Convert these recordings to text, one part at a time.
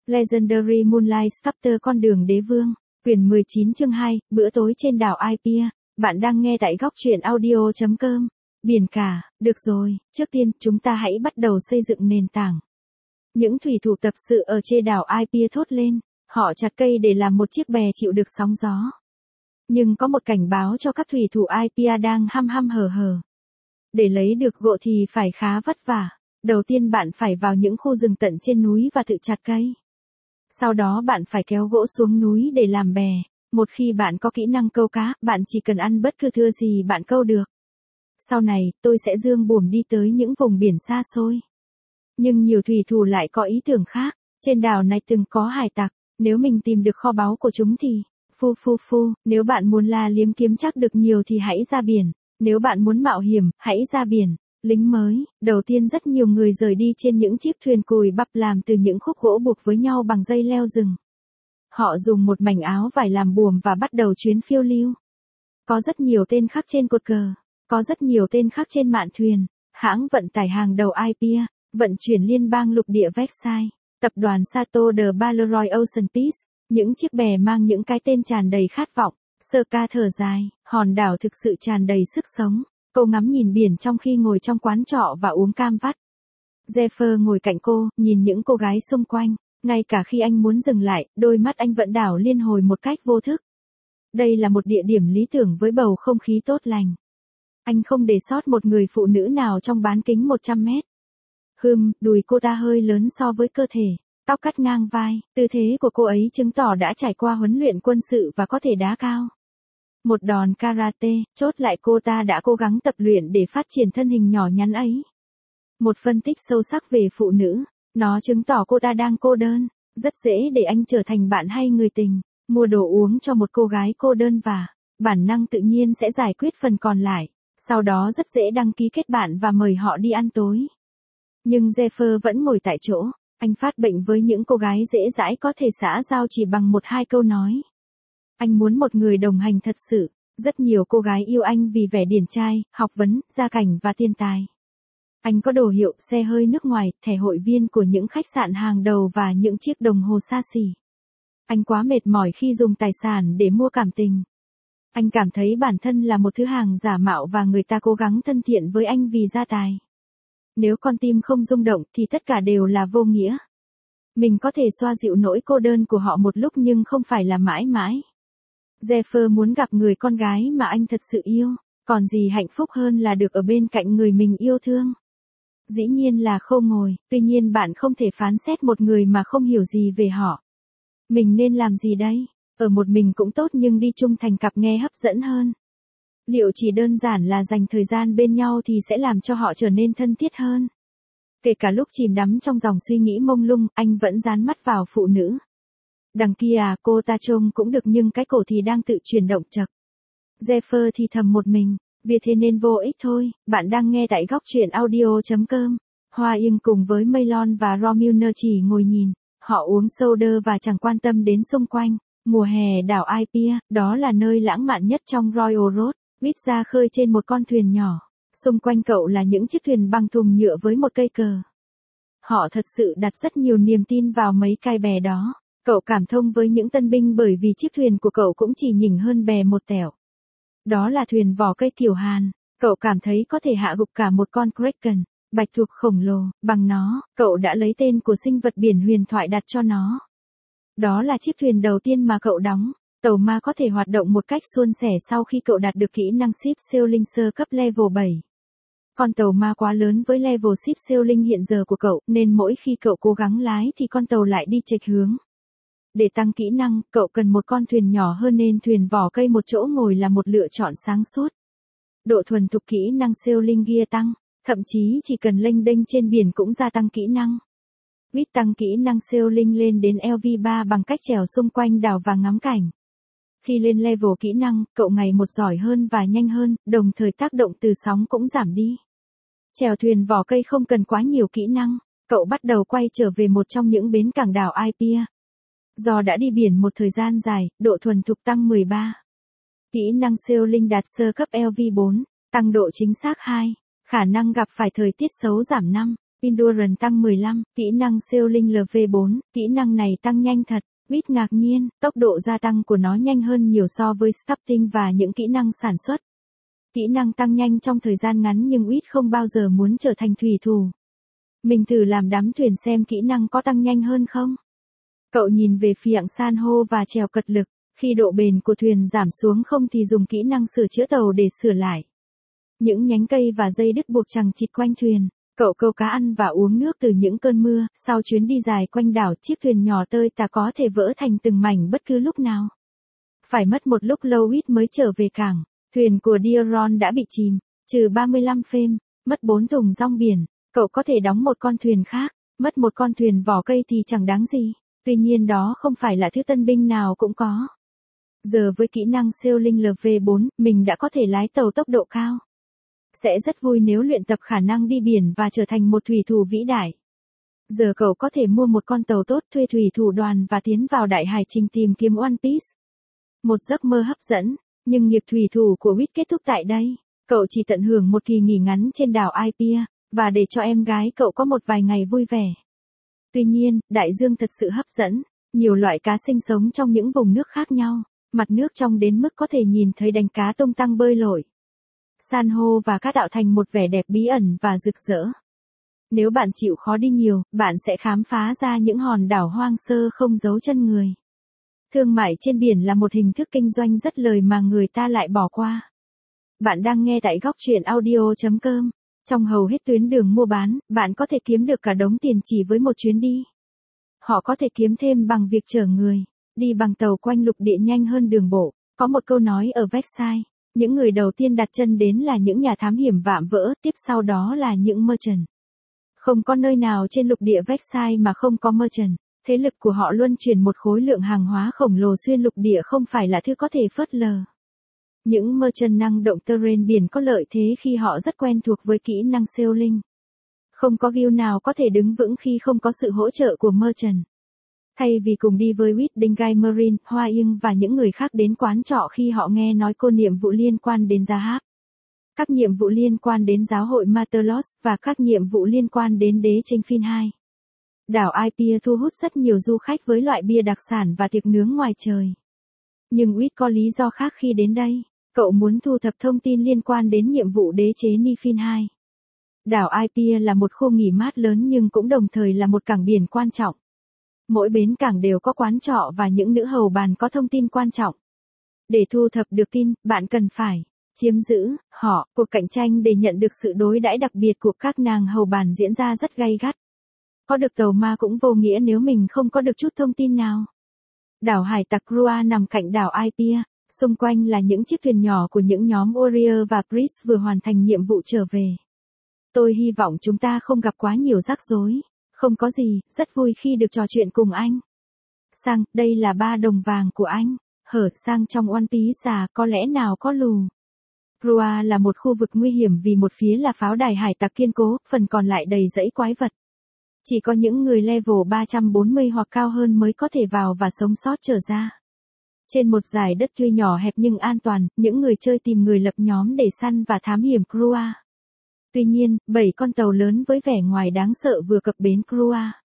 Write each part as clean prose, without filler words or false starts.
Legendary Moonlight Sculptor con đường đế vương, quyển 19 chương 2, bữa tối trên đảo Ipia. Bạn đang nghe tại góc truyện audio.com. Biển cả, được rồi, trước tiên chúng ta hãy bắt đầu xây dựng nền tảng. Những thủy thủ tập sự ở trên đảo Ipia thốt lên, họ chặt cây để làm một chiếc bè chịu được sóng gió. Nhưng có một cảnh báo cho các thủy thủ Ipia đang hăm hở. Để lấy được gỗ thì phải khá vất vả. Đầu tiên bạn phải vào những khu rừng tận trên núi và tự chặt cây. Sau đó bạn phải kéo gỗ xuống núi để làm bè. Một khi bạn có kỹ năng câu cá, bạn chỉ cần ăn bất cứ thứ gì bạn câu được. Sau này, tôi sẽ dương buồm đi tới những vùng biển xa xôi. Nhưng nhiều thủy thủ lại có ý tưởng khác. Trên đảo này từng có hải tặc. Nếu mình tìm được kho báu của chúng thì... Nếu bạn muốn la liếm kiếm chắc được nhiều thì hãy ra biển. Nếu bạn muốn mạo hiểm, hãy ra biển. Lính mới, đầu tiên rất nhiều người rời đi trên những chiếc thuyền cùi bắp làm từ những khúc gỗ buộc với nhau bằng dây leo rừng. Họ dùng một mảnh áo vải làm buồm và bắt đầu chuyến phiêu lưu. Có rất nhiều tên khắc trên cột cờ, có rất nhiều tên khắc trên mạn thuyền, hãng vận tải hàng đầu Ipia, vận chuyển liên bang lục địa Versailles, tập đoàn Sato de Balleroy Ocean Peace, những chiếc bè mang những cái tên tràn đầy khát vọng. Sơ ca thở dài, hòn đảo thực sự tràn đầy sức sống. Cô ngắm nhìn biển trong khi ngồi trong quán trọ và uống cam vắt. Zephyr ngồi cạnh cô, nhìn những cô gái xung quanh. Ngay cả khi anh muốn dừng lại, đôi mắt anh vẫn đảo liên hồi một cách vô thức. Đây là một địa điểm lý tưởng với bầu không khí tốt lành. Anh không để sót một người phụ nữ nào trong bán kính 100 mét. Đùi cô ta hơi lớn so với cơ thể. Tóc cắt ngang vai, tư thế của cô ấy chứng tỏ đã trải qua huấn luyện quân sự và có thể đá cao. Một đòn karate, chốt lại cô ta đã cố gắng tập luyện để phát triển thân hình nhỏ nhắn ấy. Một phân tích sâu sắc về phụ nữ, nó chứng tỏ cô ta đang cô đơn, rất dễ để anh trở thành bạn hay người tình, mua đồ uống cho một cô gái cô đơn và bản năng tự nhiên sẽ giải quyết phần còn lại, sau đó rất dễ đăng ký kết bạn và mời họ đi ăn tối. Nhưng Zephyr vẫn ngồi tại chỗ, anh phát bệnh với những cô gái dễ dãi có thể xã giao chỉ bằng 1-2 câu nói. Anh muốn một người đồng hành thật sự. Rất nhiều cô gái yêu anh vì vẻ điển trai, học vấn, gia cảnh và tiền tài. Anh có đồ hiệu, xe hơi nước ngoài, thẻ hội viên của những khách sạn hàng đầu và những chiếc đồng hồ xa xỉ. Anh quá mệt mỏi khi dùng tài sản để mua cảm tình. Anh cảm thấy bản thân là một thứ hàng giả mạo và người ta cố gắng thân thiện với anh vì gia tài. Nếu con tim không rung động thì tất cả đều là vô nghĩa. Mình có thể xoa dịu nỗi cô đơn của họ một lúc nhưng không phải là mãi mãi. Zephyr muốn gặp người con gái mà anh thật sự yêu, còn gì hạnh phúc hơn là được ở bên cạnh người mình yêu thương. Dĩ nhiên là khôn ngồi, tuy nhiên bạn không thể phán xét một người mà không hiểu gì về họ. Mình nên làm gì đây? Ở một mình cũng tốt nhưng đi chung thành cặp nghe hấp dẫn hơn. Liệu chỉ đơn giản là dành thời gian bên nhau thì sẽ làm cho họ trở nên thân thiết hơn? Kể cả lúc chìm đắm trong dòng suy nghĩ mông lung, anh vẫn dán mắt vào phụ nữ. Đằng kia cô ta trông cũng được nhưng cái cổ thì đang tự chuyển động chậc. Zephyr thì thầm một mình, vì thế nên vô ích thôi. Bạn đang nghe tại góc truyện audio.com. Hoa Yên cùng với Maylon và Romulner chỉ ngồi nhìn, họ uống soda và chẳng quan tâm đến xung quanh. Mùa hè đảo Ipia, đó là nơi lãng mạn nhất trong Royal Road. Viết ra khơi trên một con thuyền nhỏ. Xung quanh cậu là những chiếc thuyền bằng thùng nhựa với một cây cờ. Họ thật sự đặt rất nhiều niềm tin vào mấy cái bè đó. Cậu cảm thông với những tân binh bởi vì chiếc thuyền của cậu cũng chỉ nhỉnh hơn bè một tẹo. Đó là thuyền vỏ cây kiểu Hàn. Cậu cảm thấy có thể hạ gục cả một con Kraken, bạch tuộc khổng lồ, bằng nó. Cậu đã lấy tên của sinh vật biển huyền thoại đặt cho nó. Đó là chiếc thuyền đầu tiên mà cậu đóng. Tàu ma có thể hoạt động một cách suôn sẻ sau khi cậu đạt được kỹ năng ship sailing sơ cấp level 7. Con tàu ma quá lớn với level ship sailing hiện giờ của cậu, nên mỗi khi cậu cố gắng lái thì con tàu lại đi chệch hướng. Để tăng kỹ năng, cậu cần một con thuyền nhỏ hơn nên thuyền vỏ cây một chỗ ngồi là một lựa chọn sáng suốt. Độ thuần thục kỹ năng sailing gear tăng, thậm chí chỉ cần lênh đênh trên biển cũng gia tăng kỹ năng. Quýt tăng kỹ năng sailing lên đến LV3 bằng cách trèo xung quanh đảo và ngắm cảnh. Khi lên level kỹ năng, cậu ngày một giỏi hơn và nhanh hơn, đồng thời tác động từ sóng cũng giảm đi. Chèo thuyền vỏ cây không cần quá nhiều kỹ năng, cậu bắt đầu quay trở về một trong những bến cảng đảo Ipia. Do đã đi biển một thời gian dài, độ thuần thục tăng 13. Kỹ năng sailing đạt sơ cấp LV4, tăng độ chính xác 2, khả năng gặp phải thời tiết xấu giảm 5, Endurance tăng 15, kỹ năng Sailing LV4, kỹ năng này tăng nhanh thật. Whit ngạc nhiên, tốc độ gia tăng của nó nhanh hơn nhiều so với sculpting và những kỹ năng sản xuất. Kỹ năng tăng nhanh trong thời gian ngắn nhưng Whit không bao giờ muốn trở thành thủy thủ. Mình thử làm đắm thuyền xem kỹ năng có tăng nhanh hơn không. Cậu nhìn về phía san hô và chèo cật lực, khi độ bền của thuyền giảm xuống không thì dùng kỹ năng sửa chữa tàu để sửa lại. Những nhánh cây và dây đứt buộc chằng chịt quanh thuyền. Cậu câu cá ăn và uống nước từ những cơn mưa, sau chuyến đi dài quanh đảo chiếc thuyền nhỏ tơi tả có thể vỡ thành từng mảnh bất cứ lúc nào. Phải mất một lúc lâu Whit mới trở về cảng, thuyền của Diaron đã bị chìm, trừ 35 phêm, mất 4 thùng rong biển, cậu có thể đóng một con thuyền khác, mất một con thuyền vỏ cây thì chẳng đáng gì, tuy nhiên đó không phải là thứ tân binh nào cũng có. Giờ với kỹ năng Sailing LV4, mình đã có thể lái tàu tốc độ cao. Sẽ rất vui nếu luyện tập khả năng đi biển và trở thành một thủy thủ vĩ đại. Giờ cậu có thể mua một con tàu tốt, thuê thủy thủ đoàn và tiến vào đại hải trình tìm kiếm One Piece. Một giấc mơ hấp dẫn, nhưng nghiệp thủy thủ của Whit kết thúc tại đây. Cậu chỉ tận hưởng một kỳ nghỉ ngắn trên đảo Aipia, và để cho em gái cậu có một vài ngày vui vẻ. Tuy nhiên, đại dương thật sự hấp dẫn, nhiều loại cá sinh sống trong những vùng nước khác nhau, mặt nước trong đến mức có thể nhìn thấy đàn cá tung tăng bơi lội. San hô và cát tạo thành một vẻ đẹp bí ẩn và rực rỡ. Nếu bạn chịu khó đi nhiều, bạn sẽ khám phá ra những hòn đảo hoang sơ không giấu chân người. Thương mại trên biển là một hình thức kinh doanh rất lời mà người ta lại bỏ qua. Bạn đang nghe tại góc truyện audio.com. Trong hầu hết tuyến đường mua bán, bạn có thể kiếm được cả đống tiền chỉ với một chuyến đi. Họ có thể kiếm thêm bằng việc chở người, đi bằng tàu quanh lục địa nhanh hơn đường bộ. Có một câu nói ở Versailles, những người đầu tiên đặt chân đến là những nhà thám hiểm vạm vỡ, tiếp sau đó là những merchant. Không có nơi nào trên lục địa Versailles mà không có merchant. Thế lực của họ luân chuyển một khối lượng hàng hóa khổng lồ xuyên lục địa không phải là thứ có thể phớt lờ. Những merchant năng động terrain biển có lợi thế khi họ rất quen thuộc với kỹ năng sailing. Không có guild nào có thể đứng vững khi không có sự hỗ trợ của merchant. Thay vì cùng đi với Whit Dingai Marine, Hoa Yên và những người khác đến quán trọ khi họ nghe nói cô nhiệm vụ liên quan đến Zahab. Các nhiệm vụ liên quan đến giáo hội Matelos và các nhiệm vụ liên quan đến đế tranh Phin 2. Đảo Aipia thu hút rất nhiều du khách với loại bia đặc sản và tiệc nướng ngoài trời. Nhưng Whit có lý do khác khi đến đây. Cậu muốn thu thập thông tin liên quan đến nhiệm vụ đế chế Nifin 2. Đảo Aipia là một khu nghỉ mát lớn nhưng cũng đồng thời là một cảng biển quan trọng. Mỗi bến cảng đều có quán trọ và những nữ hầu bàn có thông tin quan trọng. Để thu thập được tin, bạn cần phải chiếm giữ họ. Cuộc cạnh tranh để nhận được sự đối đãi đặc biệt của các nàng hầu bàn diễn ra rất gay gắt. Có được tàu ma cũng vô nghĩa nếu mình không có được chút thông tin nào. Đảo hải tặc Krua nằm cạnh đảo Aipia, xung quanh là những chiếc thuyền nhỏ của những nhóm Warrior và Priest vừa hoàn thành nhiệm vụ trở về. Tôi hy vọng chúng ta không gặp quá nhiều rắc rối. Không có gì, rất vui khi được trò chuyện cùng anh. Sang, đây là 3 đồng vàng của anh. Hở sang trong One Piece có lẽ nào có lù. Krua là một khu vực nguy hiểm vì một phía là pháo đài hải tặc kiên cố, phần còn lại đầy rẫy quái vật. Chỉ có những người level 340 hoặc cao hơn mới có thể vào và sống sót trở ra. Trên một dải đất thuê nhỏ hẹp nhưng an toàn, những người chơi tìm người lập nhóm để săn và thám hiểm Krua. Tuy nhiên, 7 con tàu lớn với vẻ ngoài đáng sợ vừa cập bến Krua.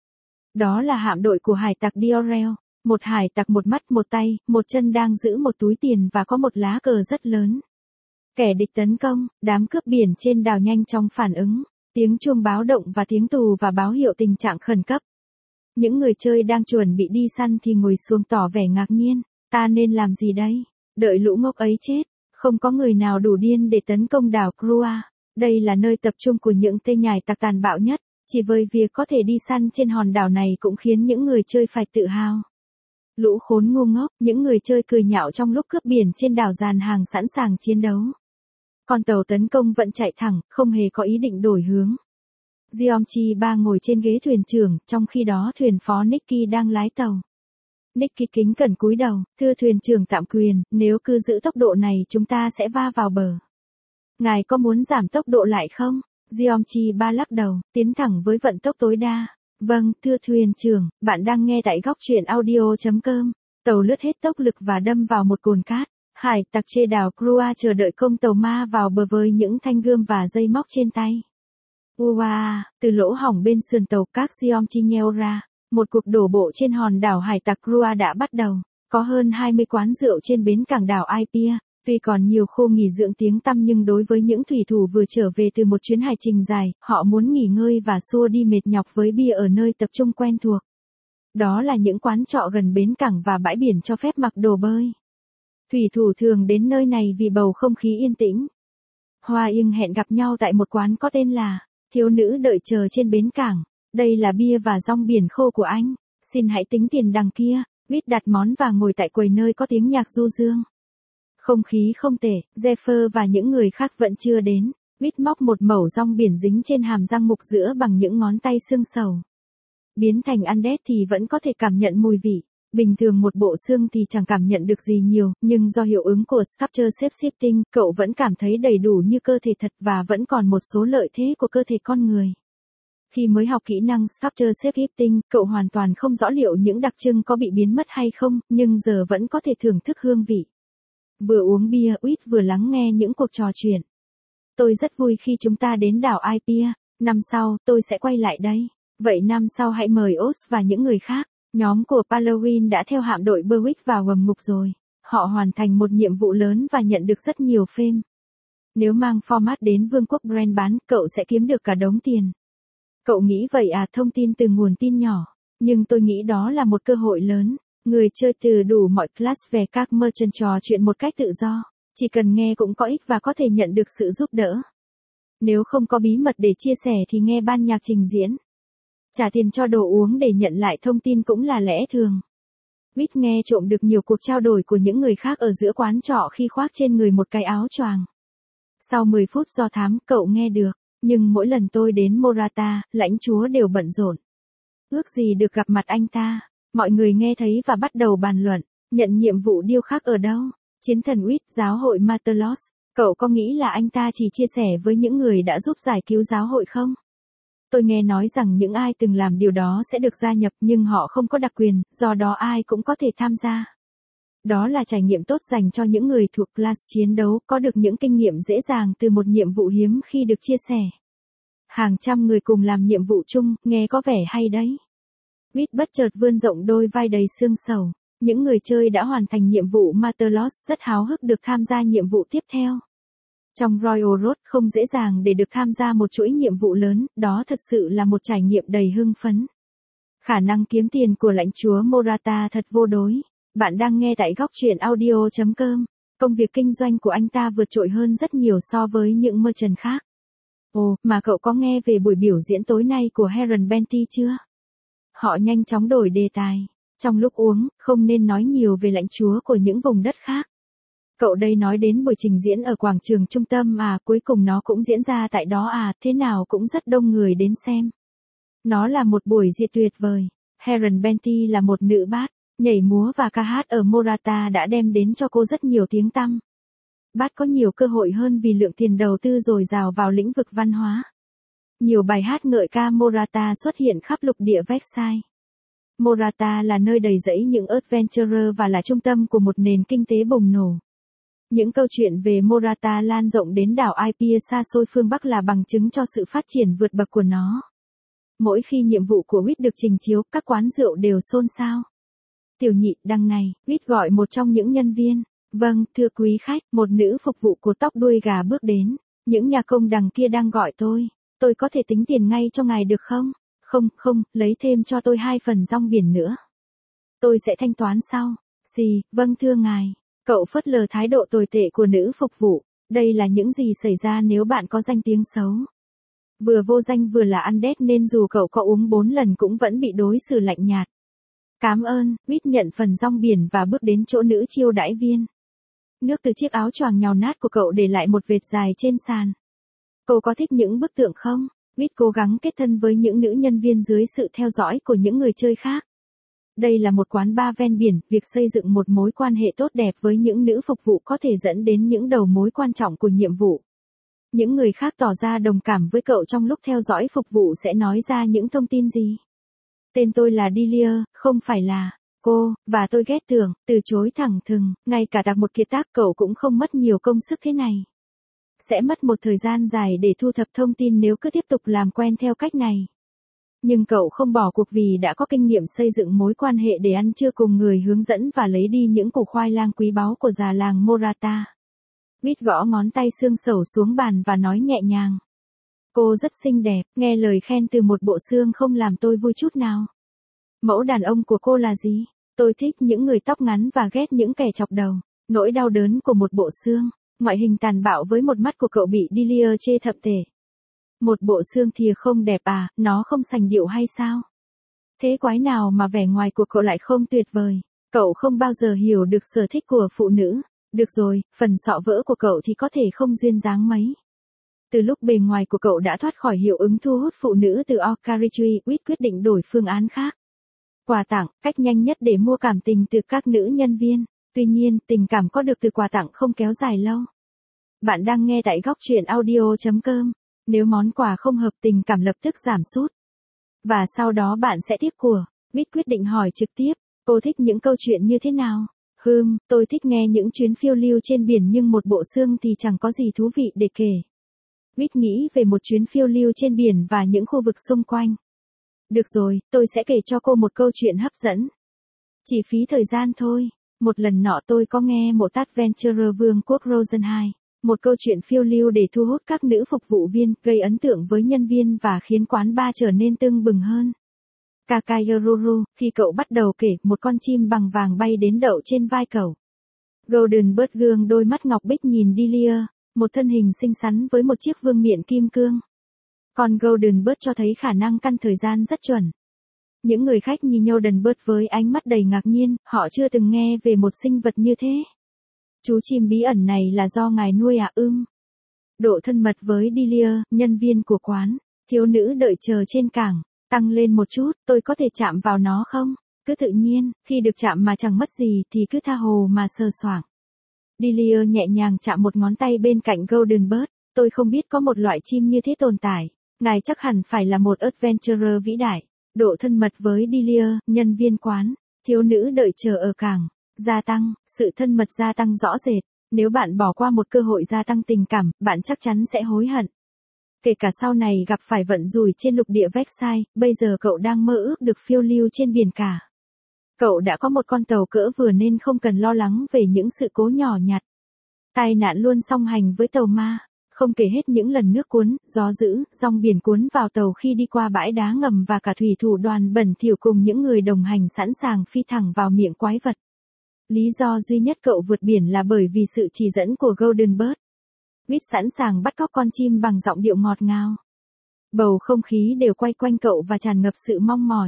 Đó là hạm đội của hải tặc Diorel, một hải tặc một mắt một tay, một chân đang giữ một túi tiền và có một lá cờ rất lớn. Kẻ địch tấn công, đám cướp biển trên đảo nhanh chóng phản ứng, tiếng chuông báo động và tiếng tù và báo hiệu tình trạng khẩn cấp. Những người chơi đang chuẩn bị đi săn thì ngồi xuống tỏ vẻ ngạc nhiên, ta nên làm gì đây? Đợi lũ ngốc ấy chết, không có người nào đủ điên để tấn công đảo Krua. Đây là nơi tập trung của những tên nhảy tặc tàn bạo nhất, chỉ với việc có thể đi săn trên hòn đảo này cũng khiến những người chơi phải tự hào. Lũ khốn ngu ngốc, những người chơi cười nhạo trong lúc cướp biển trên đảo dàn hàng sẵn sàng chiến đấu. Con tàu tấn công vẫn chạy thẳng, không hề có ý định đổi hướng. Giomchi 3 ngồi trên ghế thuyền trưởng, trong khi đó thuyền phó Nicky đang lái tàu. Nicky kính cẩn cúi đầu, thưa thuyền trưởng tạm quyền, nếu cứ giữ tốc độ này chúng ta sẽ va vào bờ. Ngài có muốn giảm tốc độ lại không? Giomchi 3 lắc đầu, tiến thẳng với vận tốc tối đa. Vâng, thưa thuyền trưởng, bạn đang nghe tại góc truyện audio.com. Tàu lướt hết tốc lực và đâm vào một cồn cát. Hải tặc trên đảo Krua chờ đợi công tàu ma vào bờ với những thanh gươm và dây móc trên tay. Ua, từ lỗ hổng bên sườn tàu các Gyeonggi-nyeora, một cuộc đổ bộ trên hòn đảo hải tặc Rua đã bắt đầu. Có hơn 20 quán rượu trên bến cảng đảo Apia. Tuy còn nhiều khu nghỉ dưỡng tiếng tăm nhưng đối với những thủy thủ vừa trở về từ một chuyến hải trình dài, họ muốn nghỉ ngơi và xua đi mệt nhọc với bia ở nơi tập trung quen thuộc. Đó là những quán trọ gần bến cảng và bãi biển cho phép mặc đồ bơi. Thủy thủ thường đến nơi này vì bầu không khí yên tĩnh. Hoa Yên hẹn gặp nhau tại một quán có tên là Thiếu nữ đợi chờ trên bến cảng. Đây là bia và rong biển khô của anh. Xin hãy tính tiền đằng kia. Viết đặt món và ngồi tại quầy nơi có tiếng nhạc du dương. Không khí không tệ, Jeffer và những người khác vẫn chưa đến. Viết móc một mẩu rong biển dính trên hàm răng mục giữa bằng những ngón tay xương sầu. Biến thành undead thì vẫn có thể cảm nhận mùi vị. Bình thường một bộ xương thì chẳng cảm nhận được gì nhiều, nhưng do hiệu ứng của Sculpture Shape Shifting, cậu vẫn cảm thấy đầy đủ như cơ thể thật và vẫn còn một số lợi thế của cơ thể con người. Khi mới học kỹ năng Sculpture Shape Shifting, cậu hoàn toàn không rõ liệu những đặc trưng có bị biến mất hay không, nhưng giờ vẫn có thể thưởng thức hương vị. Vừa uống bia uýt vừa lắng nghe những cuộc trò chuyện. Tôi rất vui khi chúng ta đến đảo Apia, năm sau, tôi sẽ quay lại đây. Vậy năm sau hãy mời Oz và những người khác. Nhóm của Halloween đã theo hạm đội Berwick vào hầm ngục rồi. Họ hoàn thành một nhiệm vụ lớn và nhận được rất nhiều phêm. Nếu mang format đến Vương quốc Brand bán, cậu sẽ kiếm được cả đống tiền. Cậu nghĩ vậy à? Thông tin từ nguồn tin nhỏ. Nhưng tôi nghĩ đó là một cơ hội lớn. Người chơi từ đủ mọi class về các merchant trò chuyện một cách tự do. Chỉ cần nghe cũng có ích và có thể nhận được sự giúp đỡ. Nếu không có bí mật để chia sẻ thì nghe ban nhạc trình diễn. Trả tiền cho đồ uống để nhận lại thông tin cũng là lẽ thường. Viết nghe trộm được nhiều cuộc trao đổi của những người khác ở giữa quán trọ khi khoác trên người một cái áo choàng. Sau 10 phút do thám, cậu nghe được. Nhưng mỗi lần tôi đến Morata, lãnh chúa đều bận rộn. Ước gì được gặp mặt anh ta. Mọi người nghe thấy và bắt đầu bàn luận. Nhận nhiệm vụ điêu khắc ở đâu? Chiến thần Uýt, giáo hội Matelos. Cậu có nghĩ là anh ta chỉ chia sẻ với những người đã giúp giải cứu giáo hội không? Tôi nghe nói rằng những ai từng làm điều đó sẽ được gia nhập nhưng họ không có đặc quyền, do đó ai cũng có thể tham gia. Đó là trải nghiệm tốt dành cho những người thuộc class chiến đấu, có được những kinh nghiệm dễ dàng từ một nhiệm vụ hiếm khi được chia sẻ. Hàng trăm người cùng làm nhiệm vụ chung, nghe có vẻ hay đấy. Reed bất chợt vươn rộng đôi vai đầy xương sầu. Những người chơi đã hoàn thành nhiệm vụ Matelos rất háo hức được tham gia nhiệm vụ tiếp theo. Trong Royal Road không dễ dàng để được tham gia một chuỗi nhiệm vụ lớn, đó thật sự là một trải nghiệm đầy hưng phấn. Khả năng kiếm tiền của lãnh chúa Morata thật vô đối. Bạn đang nghe tại góc truyện audio.com. Công việc kinh doanh của anh ta vượt trội hơn rất nhiều so với những merchant khác. Ồ, mà cậu có nghe về buổi biểu diễn tối nay của Heron Benty chưa? Họ nhanh chóng đổi đề tài. Trong lúc uống, không nên nói nhiều về lãnh chúa của những vùng đất khác. Cậu đây nói đến buổi trình diễn ở quảng trường trung tâm à, cuối cùng nó cũng diễn ra tại đó à, thế nào cũng rất đông người đến xem. Nó là một buổi diễn tuyệt vời. Heron Benty là một nữ bát, nhảy múa và ca hát ở Morata đã đem đến cho cô rất nhiều tiếng tăm. Bát có nhiều cơ hội hơn vì lượng tiền đầu tư dồi dào vào lĩnh vực văn hóa. Nhiều bài hát ngợi ca Morata xuất hiện khắp lục địa Versailles. Morata là nơi đầy rẫy những adventurer và là trung tâm của một nền kinh tế bùng nổ. Những câu chuyện về Morata lan rộng đến đảo Apia xa xôi phương Bắc là bằng chứng cho sự phát triển vượt bậc của nó. Mỗi khi nhiệm vụ của Whit được trình chiếu, các quán rượu đều xôn xao. Tiểu nhị, đằng này, Whit gọi một trong những nhân viên. Vâng, thưa quý khách, một nữ phục vụ của tóc đuôi gà bước đến. Những nhà công đằng kia đang gọi tôi. Tôi có thể tính tiền ngay cho ngài được không? Không, lấy thêm cho tôi 2 phần rong biển nữa. Tôi sẽ thanh toán sau. Vâng thưa ngài. Cậu phớt lờ thái độ tồi tệ của nữ phục vụ. Đây là những gì xảy ra nếu bạn có danh tiếng xấu. Vừa vô danh vừa là undead nên dù cậu có uống 4 lần cũng vẫn bị đối xử lạnh nhạt. Cảm ơn, Whit nhận phần rong biển và bước đến chỗ nữ chiêu đãi viên. Nước từ chiếc áo choàng nhào nát của cậu để lại một vệt dài trên sàn. Cô có thích những bức tượng không? Whit cố gắng kết thân với những nữ nhân viên dưới sự theo dõi của những người chơi khác. Đây là một quán bar ven biển, việc xây dựng một mối quan hệ tốt đẹp với những nữ phục vụ có thể dẫn đến những đầu mối quan trọng của nhiệm vụ. Những người khác tỏ ra đồng cảm với cậu trong lúc theo dõi phục vụ sẽ nói ra những thông tin gì? Tên tôi là Delia, không phải là cô, và tôi ghét tưởng, từ chối thẳng thừng, ngay cả đặt một kiệt tác cậu cũng không mất nhiều công sức thế này. Sẽ mất một thời gian dài để thu thập thông tin nếu cứ tiếp tục làm quen theo cách này. Nhưng cậu không bỏ cuộc vì đã có kinh nghiệm xây dựng mối quan hệ để ăn trưa cùng người hướng dẫn và lấy đi những củ khoai lang quý báu của già làng Morata. Vít gõ ngón tay xương sẩu xuống bàn và nói nhẹ nhàng. Cô rất xinh đẹp, nghe lời khen từ một bộ xương không làm tôi vui chút nào. Mẫu đàn ông của cô là gì? Tôi thích những người tóc ngắn và ghét những kẻ chọc đầu. Nỗi đau đớn của một bộ xương, ngoại hình tàn bạo với một mắt của cậu bị Delia chê thậm tệ. Một bộ xương thìa không đẹp à, nó không sành điệu hay sao? Thế quái nào mà vẻ ngoài của cậu lại không tuyệt vời? Cậu không bao giờ hiểu được sở thích của phụ nữ. Được rồi, phần sọ vỡ của cậu thì có thể không duyên dáng mấy. Từ lúc bề ngoài của cậu đã thoát khỏi hiệu ứng thu hút phụ nữ từ Okarichui, Wit quyết định đổi phương án khác. Quà tặng, cách nhanh nhất để mua cảm tình từ các nữ nhân viên. Tuy nhiên, tình cảm có được từ quà tặng không kéo dài lâu. Bạn đang nghe tại góc truyện audio.com. Nếu món quà không hợp tình cảm lập tức giảm sút. Và sau đó bạn sẽ tiếp của. Wit quyết định hỏi trực tiếp. Cô thích những câu chuyện như thế nào? Tôi thích nghe những chuyến phiêu lưu trên biển nhưng một bộ xương thì chẳng có gì thú vị để kể. Wit nghĩ về một chuyến phiêu lưu trên biển và những khu vực xung quanh. Được rồi, tôi sẽ kể cho cô một câu chuyện hấp dẫn. Chỉ phí thời gian thôi. Một lần nọ tôi có nghe một adventurer vương quốc Rosenheim. Một câu chuyện phiêu lưu để thu hút các nữ phục vụ viên, gây ấn tượng với nhân viên và khiến quán bar trở nên tưng bừng hơn. Kakayururu, khi cậu bắt đầu kể, một con chim bằng vàng bay đến đậu trên vai cậu. Golden Bird gương đôi mắt ngọc bích nhìn Delia, một thân hình xinh xắn với một chiếc vương miện kim cương. Còn Golden Bird cho thấy khả năng căn thời gian rất chuẩn. Những người khách nhìn Golden Bird với ánh mắt đầy ngạc nhiên, họ chưa từng nghe về một sinh vật như thế. Chú chim bí ẩn này là do ngài nuôi à? Độ thân mật với Delia, nhân viên của quán, thiếu nữ đợi chờ trên cảng, tăng lên một chút, tôi có thể chạm vào nó không? Cứ tự nhiên, khi được chạm mà chẳng mất gì thì cứ tha hồ mà sờ soạng. Delia nhẹ nhàng chạm một ngón tay bên cạnh Golden Bird, tôi không biết có một loại chim như thế tồn tại, ngài chắc hẳn phải là một adventurer vĩ đại. Độ thân mật với Delia, nhân viên quán, thiếu nữ đợi chờ ở cảng, gia tăng, sự thân mật gia tăng rõ rệt. Nếu bạn bỏ qua một cơ hội gia tăng tình cảm, bạn chắc chắn sẽ hối hận. Kể cả sau này gặp phải vận rủi trên lục địa Versailles, bây giờ cậu đang mơ ước được phiêu lưu trên biển cả. Cậu đã có một con tàu cỡ vừa nên không cần lo lắng về những sự cố nhỏ nhặt. Tai nạn luôn song hành với tàu ma, không kể hết những lần nước cuốn, gió dữ, dòng biển cuốn vào tàu khi đi qua bãi đá ngầm và cả thủy thủ đoàn bẩn thỉu cùng những người đồng hành sẵn sàng phi thẳng vào miệng quái vật. Lý do duy nhất cậu vượt biển là bởi vì sự chỉ dẫn của Golden Bird. Wit sẵn sàng bắt cóc con chim bằng giọng điệu ngọt ngào. Bầu không khí đều quay quanh cậu và tràn ngập sự mong mỏi.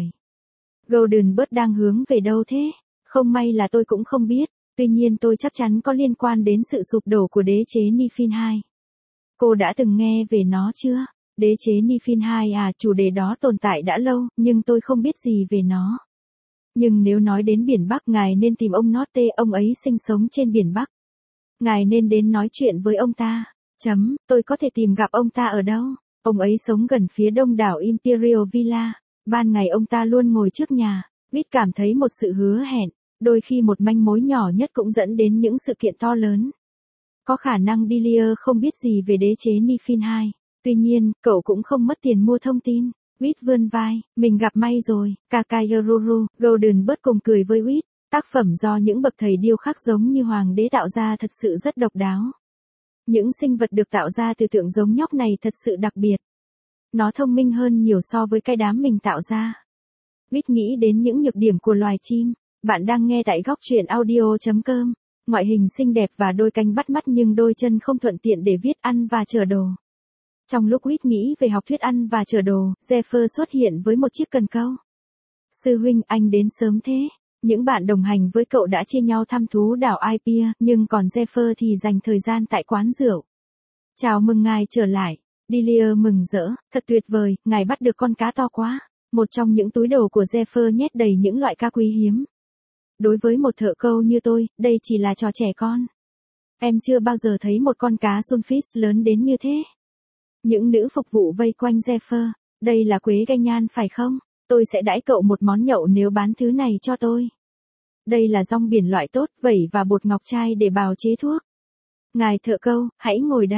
Golden Bird đang hướng về đâu thế? Không may là tôi cũng không biết, tuy nhiên tôi chắc chắn có liên quan đến sự sụp đổ của đế chế Niflheim II. Cô đã từng nghe về nó chưa? Đế chế Niflheim II à, chủ đề đó tồn tại đã lâu, nhưng tôi không biết gì về nó. Nhưng nếu nói đến biển Bắc, ngài nên tìm ông Norte, ông ấy sinh sống trên biển Bắc. Ngài nên đến nói chuyện với ông ta. Tôi có thể tìm gặp ông ta ở đâu? Ông ấy sống gần phía đông đảo Imperial Villa. Ban ngày ông ta luôn ngồi trước nhà. Wit cảm thấy một sự hứa hẹn. Đôi khi một manh mối nhỏ nhất cũng dẫn đến những sự kiện to lớn. Có khả năng Delia không biết gì về đế chế Niflheim II. Tuy nhiên, cậu cũng không mất tiền mua thông tin. Wit vươn vai, mình gặp may rồi. Kakayururu, Golden Bird cùng cười với Wit. Tác phẩm do những bậc thầy điêu khắc giống như hoàng đế tạo ra thật sự rất độc đáo. Những sinh vật được tạo ra từ tượng giống nhóc này thật sự đặc biệt. Nó thông minh hơn nhiều so với cái đám mình tạo ra. Wit nghĩ đến những nhược điểm của loài chim. Bạn đang nghe tại góc truyện audio.com. Ngoại hình xinh đẹp và đôi cánh bắt mắt nhưng đôi chân không thuận tiện để viết ăn và chở đồ. Trong lúc Wit nghĩ về học thuyết ăn và chở đồ, Zephyr xuất hiện với một chiếc cần câu. Sư huynh, anh đến sớm thế. Những bạn đồng hành với cậu đã chia nhau thăm thú đảo Aipia, nhưng còn Zephyr thì dành thời gian tại quán rượu. Chào mừng ngài trở lại. Delia mừng rỡ, thật tuyệt vời, ngài bắt được con cá to quá. Một trong những túi đồ của Zephyr nhét đầy những loại cá quý hiếm. Đối với một thợ câu như tôi, đây chỉ là trò trẻ con. Em chưa bao giờ thấy một con cá sunfish lớn đến như thế. Những nữ phục vụ vây quanh Zephyr. Đây là quế ganh nhan phải không? Tôi sẽ đãi cậu một món nhậu nếu bán thứ này cho tôi. Đây là rong biển loại tốt, vẩy và bột ngọc trai để bào chế thuốc. Ngài thợ câu, hãy ngồi đây.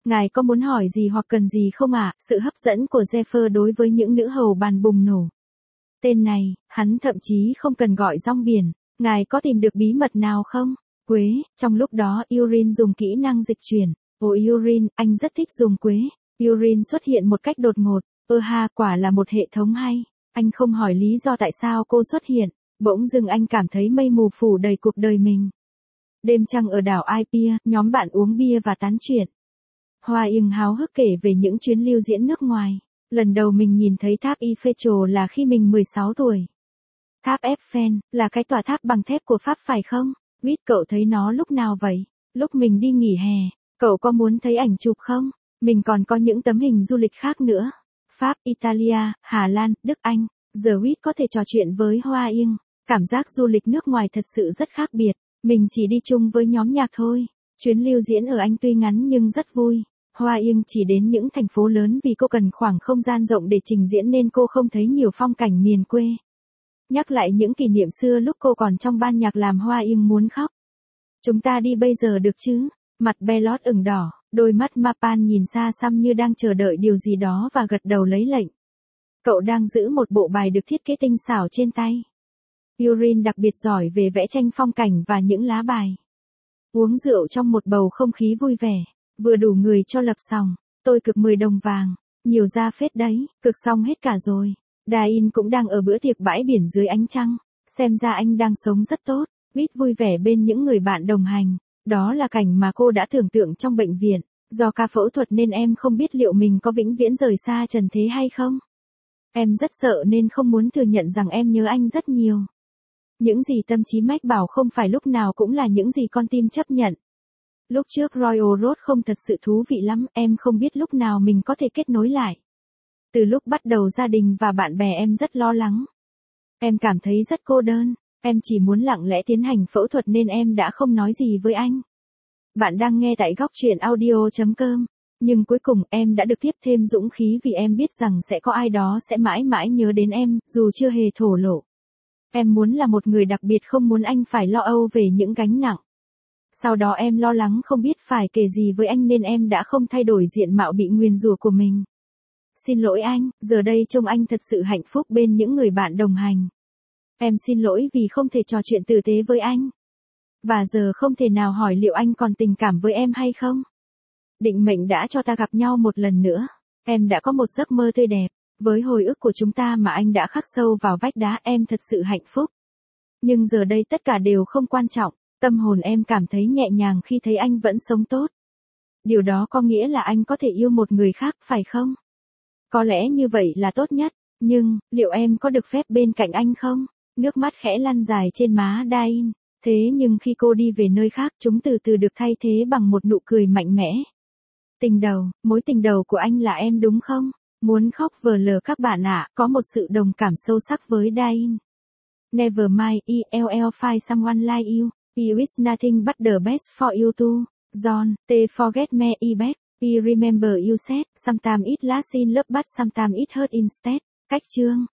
Ngài có muốn hỏi gì hoặc cần gì không ạ? Sự hấp dẫn của Zephyr đối với những nữ hầu bàn bùng nổ. Tên này, hắn thậm chí không cần gọi rong biển. Ngài có tìm được bí mật nào không? Quế, trong lúc đó Yurin dùng kỹ năng dịch chuyển. Ồ Yurin, anh rất thích dùng quế. Yurin xuất hiện một cách đột ngột. Ha, quả là một hệ thống hay. Anh không hỏi lý do tại sao cô xuất hiện. Bỗng dưng anh cảm thấy mây mù phủ đầy cuộc đời mình. Đêm trăng ở đảo Aipia, nhóm bạn uống bia và tán chuyện. Hoa Ying háo hức kể về những chuyến lưu diễn nước ngoài. Lần đầu mình nhìn thấy tháp Eiffel là khi mình 16 tuổi. Tháp Eiffel, là cái tòa tháp bằng thép của Pháp phải không? Wit, cậu thấy nó lúc nào vậy? Lúc mình đi nghỉ hè. Cậu có muốn thấy ảnh chụp không? Mình còn có những tấm hình du lịch khác nữa. Pháp, Italia, Hà Lan, Đức, Anh. Giờ Wit có thể trò chuyện với Hoa Ying. Cảm giác du lịch nước ngoài thật sự rất khác biệt. Mình chỉ đi chung với nhóm nhạc thôi. Chuyến lưu diễn ở Anh tuy ngắn nhưng rất vui. Hoa Ying chỉ đến những thành phố lớn vì cô cần khoảng không gian rộng để trình diễn nên cô không thấy nhiều phong cảnh miền quê. Nhắc lại những kỷ niệm xưa lúc cô còn trong ban nhạc làm Hoa Ying muốn khóc. Chúng ta đi bây giờ được chứ? Mặt Bellot ửng đỏ, đôi mắt Mapan nhìn xa xăm như đang chờ đợi điều gì đó và gật đầu lấy lệnh. Cậu đang giữ một bộ bài được thiết kế tinh xảo trên tay. Yurin đặc biệt giỏi về vẽ tranh phong cảnh và những lá bài. Uống rượu trong một bầu không khí vui vẻ, vừa đủ người cho lập sòng. Tôi cực 10 đồng vàng, nhiều ra phết đấy, cực xong hết cả rồi. Dain cũng đang ở bữa tiệc bãi biển dưới ánh trăng, xem ra anh đang sống rất tốt, Wit vui vẻ bên những người bạn đồng hành. Đó là cảnh mà cô đã tưởng tượng trong bệnh viện. Do ca phẫu thuật nên em không biết liệu mình có vĩnh viễn rời xa trần thế hay không. Em rất sợ nên không muốn thừa nhận rằng em nhớ anh rất nhiều. Những gì tâm trí mách bảo không phải lúc nào cũng là những gì con tim chấp nhận. Lúc trước Royal Road không thật sự thú vị lắm, em không biết lúc nào mình có thể kết nối lại. Từ lúc bắt đầu gia đình và bạn bè em rất lo lắng. Em cảm thấy rất cô đơn, em chỉ muốn lặng lẽ tiến hành phẫu thuật nên em đã không nói gì với anh. Bạn đang nghe tại góc truyện audio.com. Nhưng cuối cùng em đã được tiếp thêm dũng khí vì em biết rằng sẽ có ai đó sẽ mãi mãi nhớ đến em, dù chưa hề thổ lộ. Em muốn là một người đặc biệt không muốn anh phải lo âu về những gánh nặng. Sau đó em lo lắng không biết phải kể gì với anh nên em đã không thay đổi diện mạo bị nguyền rủa của mình. Xin lỗi anh, giờ đây trông anh thật sự hạnh phúc bên những người bạn đồng hành. Em xin lỗi vì không thể trò chuyện tử tế với anh. Và giờ không thể nào hỏi liệu anh còn tình cảm với em hay không. Định mệnh đã cho ta gặp nhau một lần nữa. Em đã có một giấc mơ tươi đẹp. Với hồi ức của chúng ta mà anh đã khắc sâu vào vách đá, em thật sự hạnh phúc. Nhưng giờ đây tất cả đều không quan trọng. Tâm hồn em cảm thấy nhẹ nhàng khi thấy anh vẫn sống tốt. Điều đó có nghĩa là anh có thể yêu một người khác phải không? Có lẽ như vậy là tốt nhất. Nhưng, liệu em có được phép bên cạnh anh không? Nước mắt khẽ lăn dài trên má Dain. Thế nhưng khi cô đi về nơi khác, chúng từ từ được thay thế bằng một nụ cười mạnh mẽ. Tình đầu, mối tình đầu của anh là em đúng không? Muốn khóc vờ lờ các bạn ạ, có một sự đồng cảm sâu sắc với Dain. Never mind, ELL find someone like you. I wish nothing but the best for you too. John, they forget me I bet. I remember you said, sometimes it lasts in love but sometimes it hurt instead. Cách chương